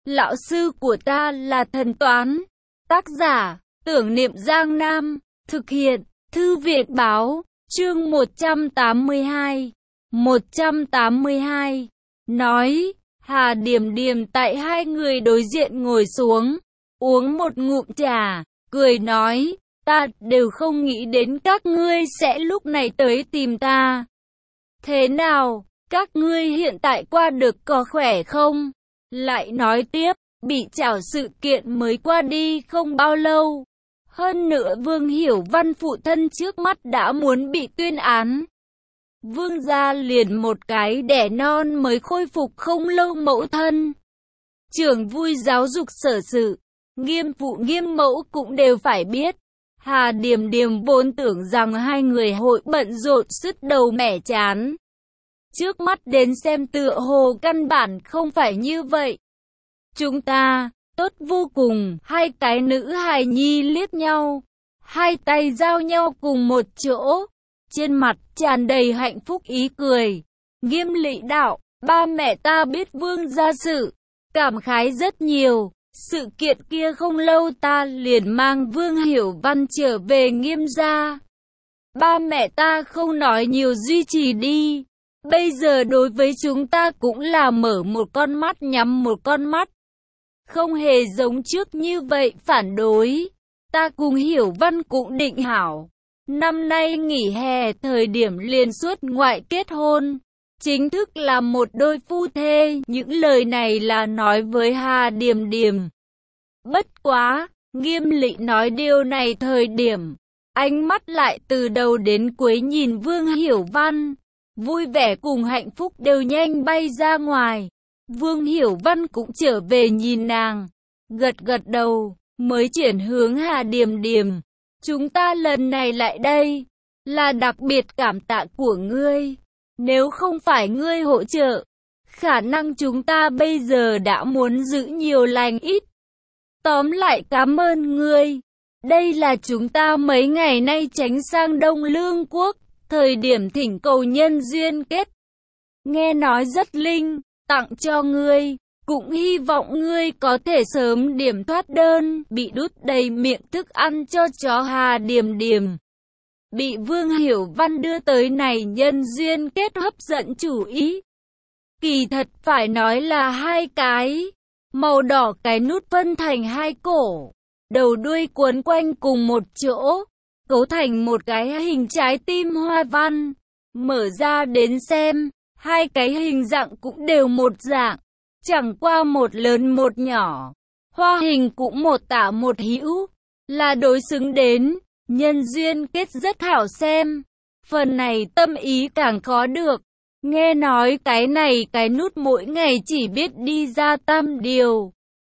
Lão sư của ta là thần toán. Tác giả, Tưởng Niệm Giang Nam. Thực hiện, Thư viện Báo. Chương 182. 182. Nói, Hà Điểm Điểm tại hai người đối diện ngồi xuống, uống một ngụm trà, cười nói, ta đều không nghĩ đến các ngươi sẽ lúc này tới tìm ta. Thế nào, các ngươi hiện tại qua được có khỏe không? Lại nói tiếp, bị trảo sự kiện mới qua đi không bao lâu. Hơn nữa Vương Hiểu Văn phụ thân trước mắt đã muốn bị tuyên án. Vương gia liền một cái đẻ non mới khôi phục không lâu mẫu thân. Trưởng vui giáo dục sở sự, nghiêm phụ nghiêm mẫu cũng đều phải biết. Hà Điểm Điểm vốn tưởng rằng hai người hội bận rộn sứt đầu mẻ chán. Trước mắt đến xem tựa hồ căn bản không phải như vậy. Chúng ta, tốt vô cùng, hai cái nữ hài nhi liếc nhau. Hai tay giao nhau cùng một chỗ. Trên mặt tràn đầy hạnh phúc ý cười. Nghiêm Lị đạo, ba mẹ ta biết Vương gia sự, cảm khái rất nhiều. Sự kiện kia không lâu ta liền mang Vương Hiểu Văn trở về Nghiêm gia. Ba mẹ ta không nói nhiều duy trì đi. Bây giờ đối với chúng ta cũng là mở một con mắt nhắm một con mắt. Không hề giống trước như vậy phản đối. Ta cùng Hiểu Văn cũng định hảo. Năm nay nghỉ hè thời điểm liền xuất ngoại kết hôn. Chính thức là một đôi phu thê. Những lời này là nói với Hà Điểm Điểm. Bất quá, Nghiêm Lị nói điều này thời điểm. Ánh mắt lại từ đầu đến cuối nhìn Vương Hiểu Văn. Vui vẻ cùng hạnh phúc đều nhanh bay ra ngoài. Vương Hiểu Văn cũng trở về nhìn nàng. Gật gật đầu, mới chuyển hướng Hà Điểm Điểm. Chúng ta lần này lại đây, là đặc biệt cảm tạ của ngươi. Nếu không phải ngươi hỗ trợ, khả năng chúng ta bây giờ đã muốn giữ nhiều lành ít. Tóm lại cảm ơn ngươi. Đây là chúng ta mấy ngày nay tránh sang Đông Lương Quốc, thời điểm thỉnh cầu nhân duyên kết. Nghe nói rất linh, tặng cho ngươi. Cũng hy vọng ngươi có thể sớm điểm thoát đơn, bị đút đầy miệng thức ăn cho chó. Hà Điểm Điểm bị Vương Hiểu Văn đưa tới này nhân duyên kết hấp dẫn chủ ý. Kỳ thật phải nói là hai cái, màu đỏ cái nút phân thành hai cổ, đầu đuôi cuốn quanh cùng một chỗ, cấu thành một cái hình trái tim hoa văn. Mở ra đến xem, hai cái hình dạng cũng đều một dạng. Chẳng qua một lớn một nhỏ, hoa hình cũng một tả một hữu, là đối xứng đến, nhân duyên kết rất hảo xem. Phần này tâm ý càng khó được. Nghe nói cái này cái nút mỗi ngày chỉ biết đi ra tam điều.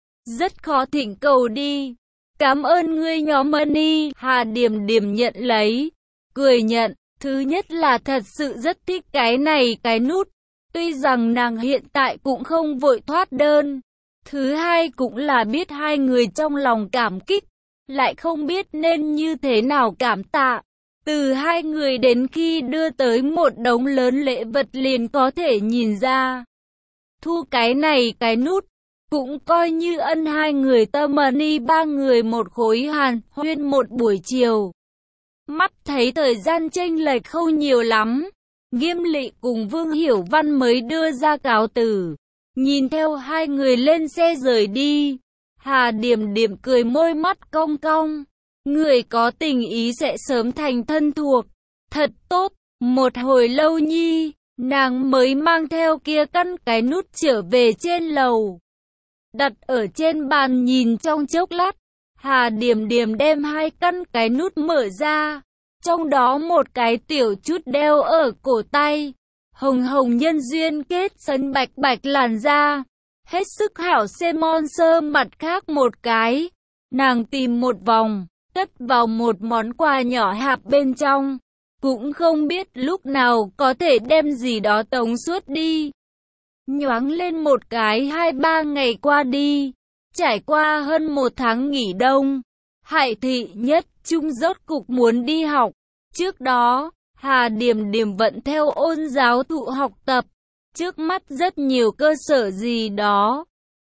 Rất khó thỉnh cầu đi. Cảm ơn ngươi nhóm ơn. Hà Điểm Điểm nhận lấy, cười nhận. Thứ nhất là thật sự rất thích cái này cái nút. Tuy rằng nàng hiện tại cũng không vội thoát đơn. Thứ hai cũng là biết hai người trong lòng cảm kích, lại không biết nên như thế nào cảm tạ. Từ hai người đến khi đưa tới một đống lớn lễ vật liền có thể nhìn ra. Thu cái này cái nút, cũng coi như ân hai người tâm ơn. Ba người một khối hàn huyên một buổi chiều. Mắt thấy thời gian chênh lệch không nhiều lắm. Nghiêm Lị cùng Vương Hiểu Văn mới đưa ra cáo từ. Nhìn theo hai người lên xe rời đi. Hà Điểm Điểm cười môi mắt cong cong. Người có tình ý sẽ sớm thành thân thuộc. Thật tốt. Một hồi lâu nhi, nàng mới mang theo kia căn cái nút trở về trên lầu. Đặt ở trên bàn nhìn trong chốc lát. Hà Điểm Điểm đem hai căn cái nút mở ra. Trong đó một cái tiểu chút đeo ở cổ tay. Hồng hồng nhân duyên kết sân bạch bạch làn da. Hết sức hảo xem mon sơ. Mặt khác một cái. Nàng tìm một vòng, cất vào một món quà nhỏ hạp bên trong. Cũng không biết lúc nào có thể đem gì đó tống suốt đi. Nhoáng lên một cái 2-3 ngày qua đi. Trải qua hơn 1 tháng nghỉ đông. Hải Thị Nhất Trung rốt cục muốn đi học. Trước đó, Hà Điểm Điểm vẫn theo ôn giáo thụ học tập. Trước mắt rất nhiều cơ sở gì đó,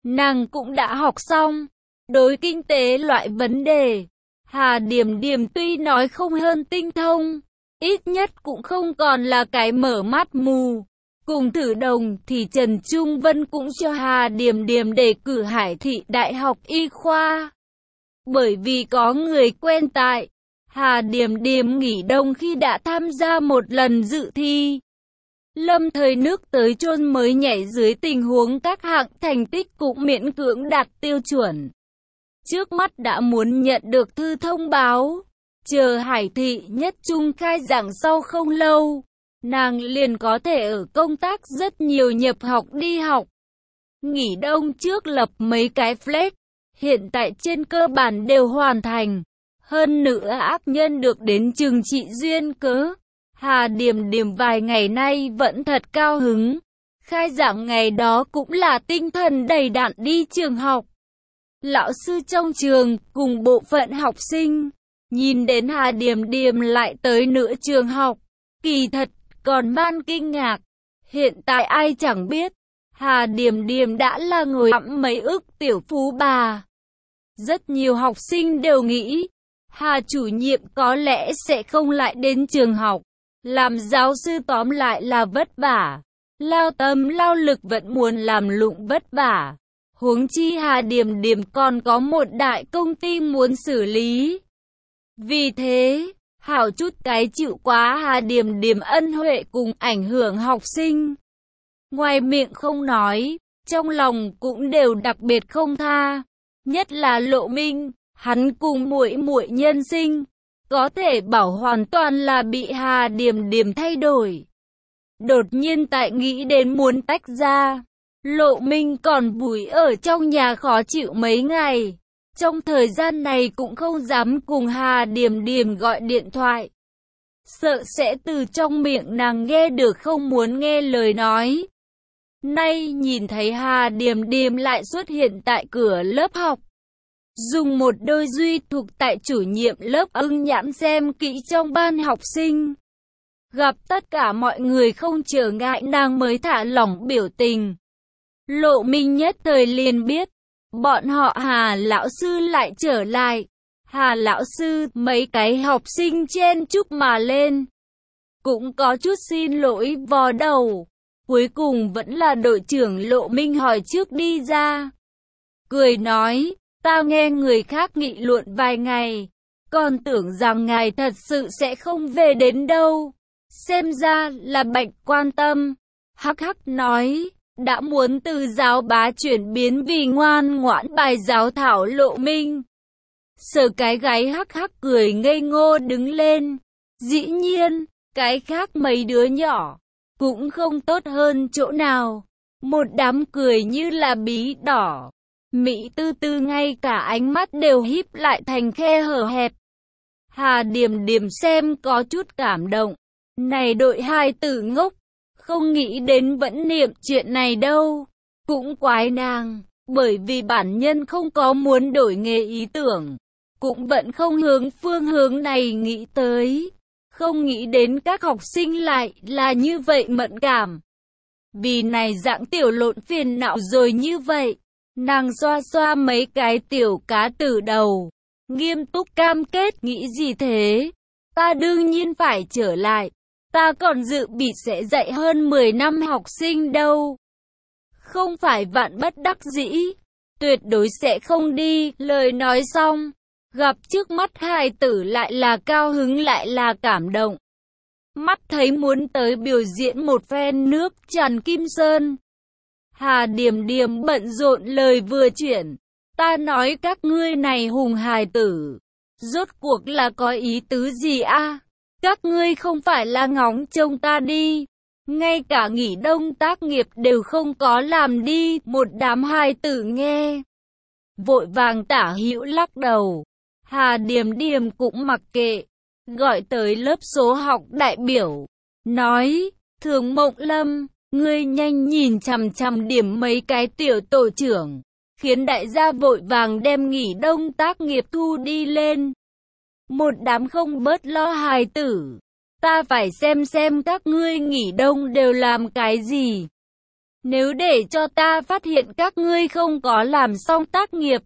nàng cũng đã học xong. Đối kinh tế loại vấn đề, Hà Điềm Điềm tuy nói không hơn tinh thông, ít nhất cũng không còn là cái mở mắt mù. Cùng thử đồng thì Trần Trung Vân cũng cho Hà Điềm Điềm đề cử Hải Thị Đại học Y khoa. Bởi vì có người quen tại, Hà Điềm Điềm nghỉ đông khi đã tham gia một lần dự thi. Lâm thời nước tới chôn mới nhảy dưới tình huống các hạng thành tích cũng miễn cưỡng đạt tiêu chuẩn. Trước mắt đã muốn nhận được thư thông báo, chờ Hải Thị Nhất Trung khai giảng sau không lâu, nàng liền có thể ở công tác rất nhiều nhập học đi học. Nghỉ đông trước lập mấy cái flex, hiện tại trên cơ bản đều hoàn thành. Hơn nữa ác nhân được đến trường trị duyên cớ. Hà Điềm Điềm vài ngày nay vẫn thật cao hứng. Khai giảng ngày đó cũng là tinh thần đầy đặn đi trường học. Lão sư trong trường cùng bộ phận học sinh, nhìn đến Hà Điềm Điềm lại tới nữa trường học, kỳ thật còn man kinh ngạc. Hiện tại ai chẳng biết, Hà Điềm Điềm đã là người ẵm mấy ức tiểu phú bà. Rất nhiều học sinh đều nghĩ, Hà chủ nhiệm có lẽ sẽ không lại đến trường học. Làm giáo sư tóm lại là vất vả, lao tâm lao lực vẫn muốn làm lụng vất vả. Huống chi Hà Điềm Điềm còn có một đại công ty muốn xử lý. Vì thế, hảo chút cái chịu quá Hà Điềm Điềm ân huệ cùng ảnh hưởng học sinh. Ngoài miệng không nói, trong lòng cũng đều đặc biệt không tha. Nhất là Lộ Minh, hắn cùng muội muội nhân sinh, có thể bảo hoàn toàn là bị Hà Điềm Điềm thay đổi. Đột nhiên tại nghĩ đến muốn tách ra, Lộ Minh còn bủi ở trong nhà khó chịu mấy ngày. Trong thời gian này cũng không dám cùng Hà Điềm Điềm gọi điện thoại. Sợ sẽ từ trong miệng nàng nghe được không muốn nghe lời nói. Nay nhìn thấy Hà Điềm Điềm lại xuất hiện tại cửa lớp học. Dùng một đôi duy thuộc tại chủ nhiệm lớp ưng nhãn xem kỹ trong ban học sinh. Gặp tất cả mọi người không trở ngại nàng mới thả lỏng biểu tình. Lộ Minh nhất thời liền biết, bọn họ Hà lão sư lại trở lại. Hà lão sư, mấy cái học sinh chen chúc mà lên. Cũng có chút xin lỗi vò đầu. Cuối cùng vẫn là đội trưởng Lộ Minh hỏi trước đi ra. Cười nói, ta nghe người khác nghị luận vài ngày, còn tưởng rằng ngài thật sự sẽ không về đến đâu. Xem ra là Bạch quan tâm. Hắc hắc nói, đã muốn từ giáo bá chuyển biến vì ngoan ngoãn bài giáo thảo Lộ Minh. Sở cái gáy hắc hắc cười ngây ngô đứng lên. Dĩ nhiên, cái khác mấy đứa nhỏ cũng không tốt hơn chỗ nào. Một đám cười như là bí đỏ. Mỹ tư tư ngay cả ánh mắt đều híp lại thành khe hở hẹp. Hà Điềm Điềm xem có chút cảm động. Này đội hai tử ngốc, không nghĩ đến vẫn niệm chuyện này đâu. Cũng quái nàng, bởi vì bản nhân không có muốn đổi nghề ý tưởng. Cũng vẫn không hướng phương hướng này nghĩ tới. Không nghĩ đến các học sinh lại là như vậy mẫn cảm. Vì này dạng tiểu lộn phiền não rồi như vậy. Nàng xoa xoa mấy cái tiểu cá từ đầu. Nghiêm túc cam kết nghĩ gì thế? Ta đương nhiên phải trở lại. Ta còn dự bị sẽ dạy hơn 10 năm học sinh đâu. Không phải vạn bất đắc dĩ. Tuyệt đối sẽ không đi. Lời nói xong. Gặp trước mắt hai tử lại là cao hứng lại là cảm động. Mắt thấy muốn tới biểu diễn một phen nước tràn Kim Sơn. Hà Điềm Điềm bận rộn lời vừa chuyển. Ta nói các ngươi này hùng hài tử. Rốt cuộc là có ý tứ gì a? Các ngươi không phải là ngóng trông ta đi. Ngay cả nghỉ đông tác nghiệp đều không có làm đi. Một đám hài tử nghe. Vội vàng tả hữu lắc đầu. Hà Điềm Điềm cũng mặc kệ. Gọi tới lớp số học đại biểu. Nói, Thường Mộng Lâm, ngươi nhanh nhìn chằm chằm điểm mấy cái tiểu tổ trưởng. Khiến đại gia vội vàng đem nghỉ đông tác nghiệp thu đi lên. Một đám không bớt lo hài tử. Ta phải xem các ngươi nghỉ đông đều làm cái gì. Nếu để cho ta phát hiện các ngươi không có làm xong tác nghiệp.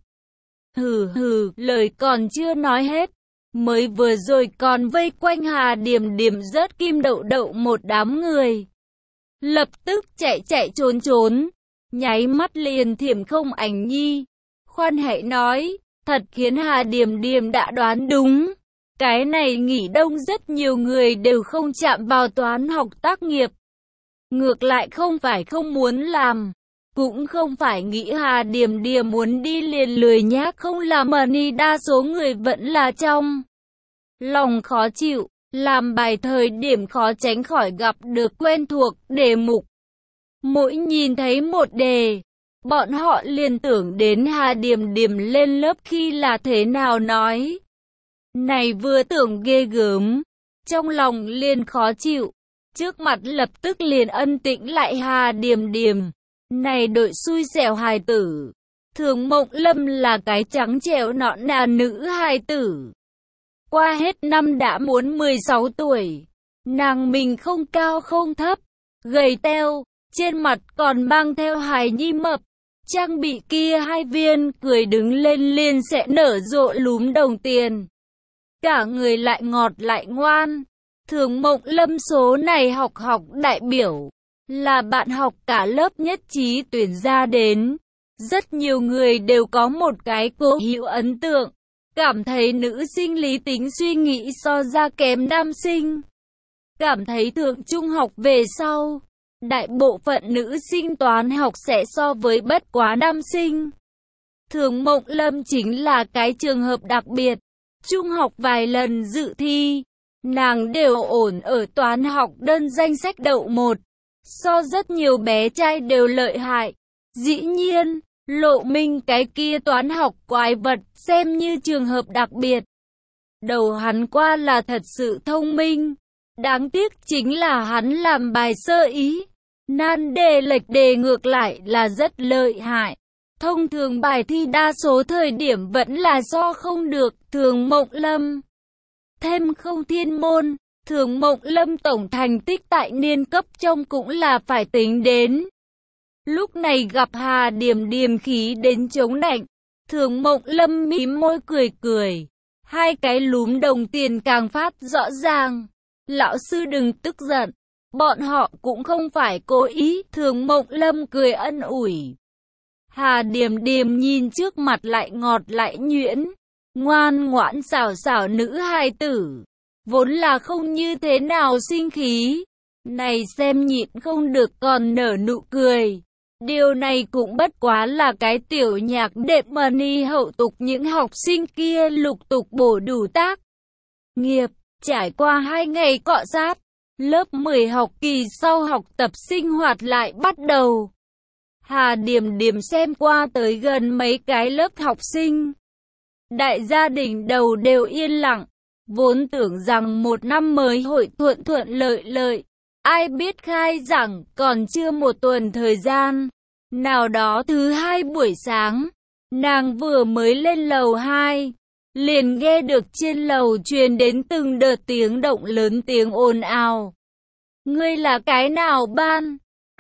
Hừ hừ, lời còn chưa nói hết. Mới vừa rồi còn vây quanh Hà Điềm Điềm rớt kim đậu đậu một đám người. Lập tức chạy chạy trốn trốn. Nháy mắt liền thiểm không ảnh nhi. Khoan hãy nói, thật khiến Hà Điềm Điềm đã đoán đúng. Cái này nghỉ đông rất nhiều người đều không chạm vào toán học tác nghiệp. Ngược lại không phải không muốn làm, cũng không phải nghĩ Hà Điềm Điềm muốn đi liền lười nhác không làm mà ni đa số người vẫn là trong lòng khó chịu, làm bài thời điểm khó tránh khỏi gặp được quen thuộc đề mục. Mỗi nhìn thấy một đề, bọn họ liền tưởng đến Hà Điềm Điềm lên lớp khi là thế nào nói. Này vừa tưởng ghê gớm, trong lòng liền khó chịu, trước mặt lập tức liền ân tĩnh lại Hà Điềm Điềm. Này đội xui xẻo hài tử, Thường Mộng Lâm là cái trắng trẻo nõn nà nữ hài tử. Qua hết năm đã muốn 16 tuổi, nàng mình không cao không thấp, gầy teo, trên mặt còn mang theo hài nhi mập. Trang bị kia hai viên cười đứng lên liền sẽ nở rộ lúm đồng tiền. Cả người lại ngọt lại ngoan. Thường Mộng Lâm số này học đại biểu, là bạn học cả lớp nhất trí tuyển ra đến. Rất nhiều người đều có một cái cố hữu ấn tượng, cảm thấy nữ sinh lý tính suy nghĩ so ra kém nam sinh. Cảm thấy thượng trung học về sau, đại bộ phận nữ sinh toán học sẽ so với bất quá nam sinh. Thường Mộng Lâm chính là cái trường hợp đặc biệt. Trung học vài lần dự thi, nàng đều ổn ở toán học đơn danh sách đậu 1. So rất nhiều bé trai đều lợi hại. Dĩ nhiên, Lộ Minh cái kia toán học quái vật xem như trường hợp đặc biệt. Đầu hắn qua là thật sự thông minh. Đáng tiếc chính là hắn làm bài sơ ý. Nan đề lệch đề ngược lại là rất lợi hại. Thông thường bài thi đa số thời điểm vẫn là do không được Thường Mộng Lâm. Thêm không thiên môn, Thường Mộng Lâm tổng thành tích tại niên cấp trong cũng là phải tính đến. Lúc này gặp Hà Điềm Điềm khí đến chống nạnh, Thường Mộng Lâm mím môi cười cười. Hai cái lúm đồng tiền càng phát rõ ràng. Lão sư đừng tức giận, bọn họ cũng không phải cố ý. Thường Mộng Lâm cười ân ủi. Hà Điềm Điềm nhìn trước mặt lại ngọt lại nhuyễn, ngoan ngoãn xảo xảo nữ hài tử, vốn là không như thế nào sinh khí, này xem nhịn không được còn nở nụ cười. Điều này cũng bất quá là cái tiểu nhạc đệm mà ni hậu tục những học sinh kia lục tục bổ đủ tác nghiệp. Trải qua 2 ngày cọ sát, lớp 10 học kỳ sau học tập sinh hoạt lại bắt đầu. Hà Điềm Điềm xem qua tới gần mấy cái lớp học sinh. Đại gia đình đầu đều yên lặng, vốn tưởng rằng một năm mới hội thuận thuận lợi lợi. Ai biết khai giảng còn chưa một tuần thời gian. Nào đó thứ 2 buổi sáng, nàng vừa mới lên lầu 2, liền nghe được trên lầu truyền đến từng đợt tiếng động lớn tiếng ồn ào. Ngươi là cái nào ban?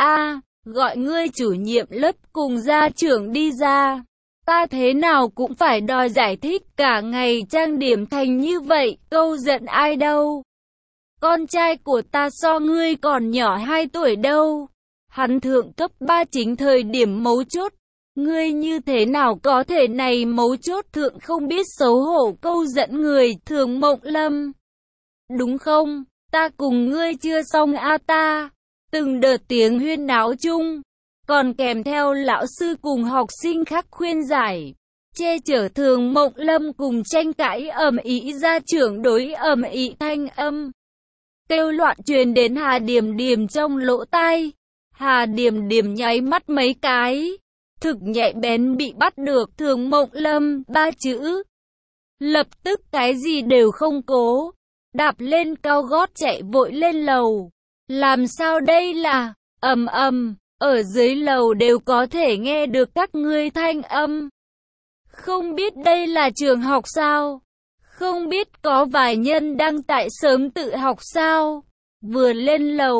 Gọi ngươi chủ nhiệm lớp cùng gia trưởng đi ra. Ta thế nào cũng phải đòi giải thích, cả ngày trang điểm thành như vậy, câu giận ai đâu. Con trai của ta so ngươi còn nhỏ 2 tuổi đâu. Hắn thượng cấp 3 chính thời điểm mấu chốt. Ngươi như thế nào có thể này mấu chốt thượng không biết xấu hổ câu giận người. Thường Mộng Lâm, đúng không? Ta cùng ngươi chưa xong ta. Từng đợt tiếng huyên náo chung, còn kèm theo lão sư cùng học sinh khác khuyên giải, che chở Thường Mộng Lâm cùng tranh cãi ầm ĩ, gia trưởng đối ầm ĩ thanh âm kêu loạn truyền đến Hà Điềm Điềm trong lỗ tai. Hà Điềm Điềm nháy mắt mấy cái, thực nhạy bén bị bắt được Thường Mộng Lâm 3 chữ. Lập tức cái gì đều không cố, đạp lên cao gót chạy vội lên lầu. Làm sao đây là, ầm ầm, ở dưới lầu đều có thể nghe được các ngươi thanh âm. Không biết đây là trường học sao? Không biết có vài nhân đang tại sớm tự học sao? Vừa lên lầu,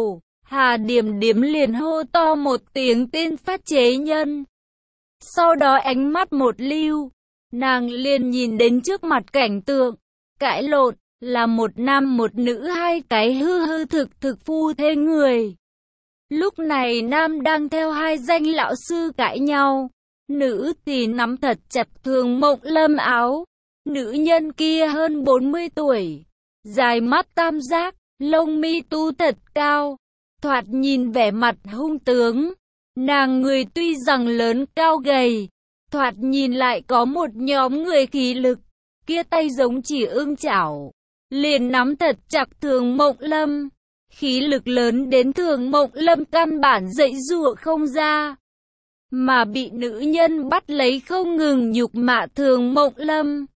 Hà Điềm Điềm liền hô to một tiếng tên phát chế nhân. Sau đó ánh mắt một lưu, nàng liền nhìn đến trước mặt cảnh tượng, cãi lộn, là một nam một nữ, hai cái hư hư thực thực phu thê người. Lúc này nam đang theo hai danh lão sư cãi nhau, nữ thì nắm thật chặt Thường Mộng Lâm áo. Nữ nhân kia hơn 40 tuổi, dài mắt tam giác, lông mi tu thật cao, thoạt nhìn vẻ mặt hung tướng. Nàng người tuy rằng lớn cao gầy, thoạt nhìn lại có một nhóm người khí lực, kia tay giống chỉ ưng chảo, liền nắm thật chặt Thường Mộng Lâm. Khí lực lớn đến Thường Mộng Lâm căn bản giãy giụa không ra, mà bị nữ nhân bắt lấy không ngừng nhục mạ Thường Mộng Lâm.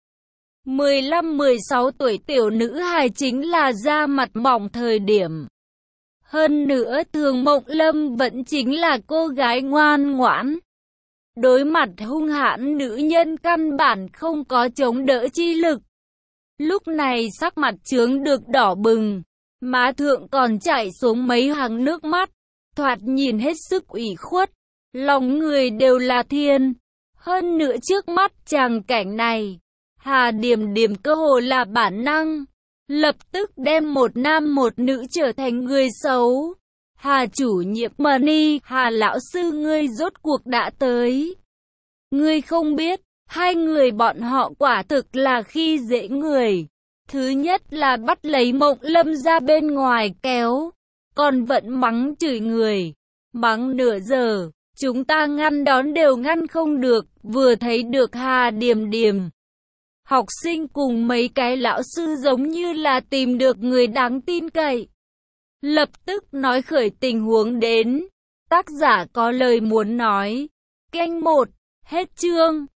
15-16 tuổi tiểu nữ hài chính là da mặt mỏng thời điểm. Hơn nữa Thường Mộng Lâm vẫn chính là cô gái ngoan ngoãn. Đối mặt hung hãn nữ nhân căn bản không có chống đỡ chi lực. Lúc này sắc mặt chướng được đỏ bừng, má thượng còn chảy xuống mấy hàng nước mắt, thoạt nhìn hết sức ủy khuất, lòng người đều là thiên. Hơn nữa trước mắt tràng cảnh này, Hà Điềm Điềm cơ hồ là bản năng, lập tức đem một nam một nữ trở thành người xấu. Hà chủ nhiệm Mani, Hà lão sư ngươi rốt cuộc đã tới. Ngươi không biết, hai người bọn họ quả thực là khi dễ người. Thứ nhất là bắt lấy Mộng Lâm ra bên ngoài kéo, còn vẫn mắng chửi người. Mắng nửa giờ, chúng ta ngăn đón đều ngăn không được, vừa thấy được Hà Điềm Điềm. Học sinh cùng mấy cái lão sư giống như là tìm được người đáng tin cậy. Lập tức nói khởi tình huống đến. Tác giả có lời muốn nói. Canh 1, hết chương.